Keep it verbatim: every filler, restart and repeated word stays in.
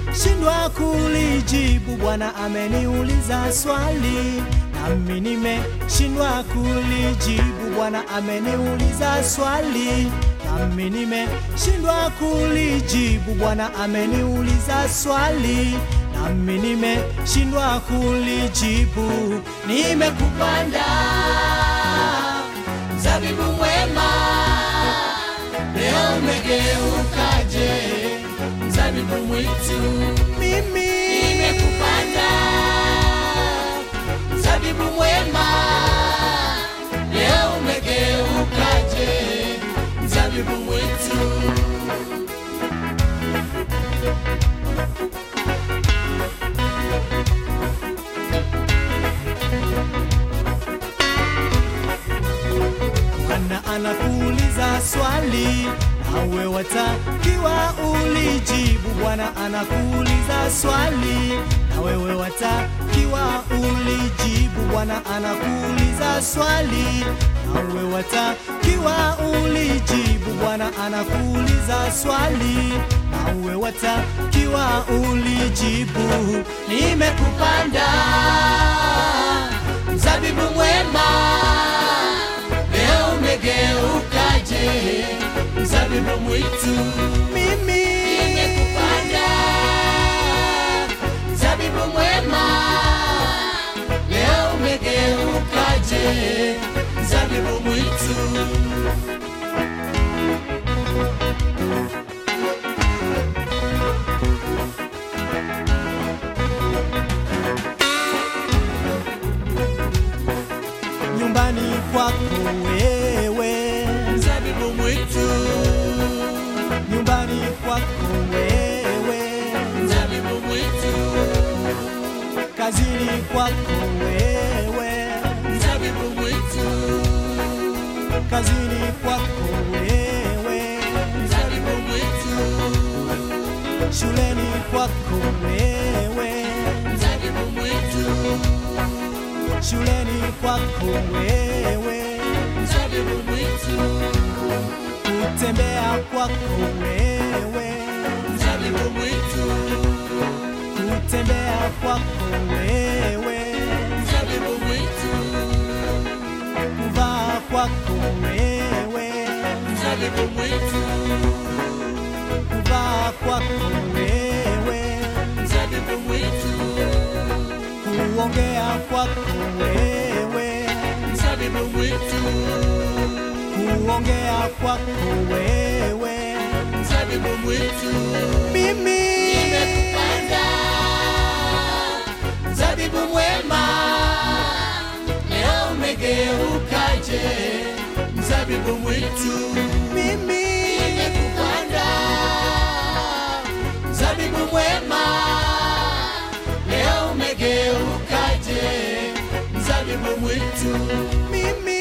shindwa kulijibu. Bwana ameniuliza swali, nami nimeshindwa kulijibu. Bwana ameniuliza swali, nami nimeshindwa kulijibu. Bwana ameniuliza swali, nami nimeshindwa kulijibu. Nimekupanda mzabibu mwema, leo umegeukaje mzabibu mwitu? Mimi nimekupanda mzabibu mwema, leo umegeukaje mzabibu mwitu? Bwana anakuuliza swali, nawe watakiwa ulijibu. Bwana anakuuliza swali, na wewe watakiwa ulijibu. Bwana anakuuliza swali, nawe watakiwa ulijibu. Bwana anakuuliza swali, nawe watakiwa ulijibu. Nimekupanda mzabibu mwema, leo umegeukaje mzabibu mwitu? Mimi nimekupanda mzabibu mwema, leo umegeukaje mzabibu mwitu? Nyumbani kwako wewe mzabibu mwitu, nyumbani kwako wewe mzabibu mwitu, kazini kwako wewe mzabibu mwitu, kazini kwako wewe mzabibu mwitu, shuleni kwako wewe mzabibu mwitu, shuleni kwako wewe mzabibu mwitu, kutembea kwako wewe mzabibu mwitu, kutembea kwako wewe mzabibu mwitu, kuvaa kwako wewe mzabibu mwitu, kuvaa kwako wewe mzabibu mwitu, kuongea kwako wewe mzabibu mwitu, kuongea kwako wewe mzabibu mwitu. Mimi nimekupanda mzabibu mwema, leo umegeukaje mzabibu mwitu? Mimi nimekupanda mzabibu mwema, leo umegeukaje mzabibu mwitu? Mimi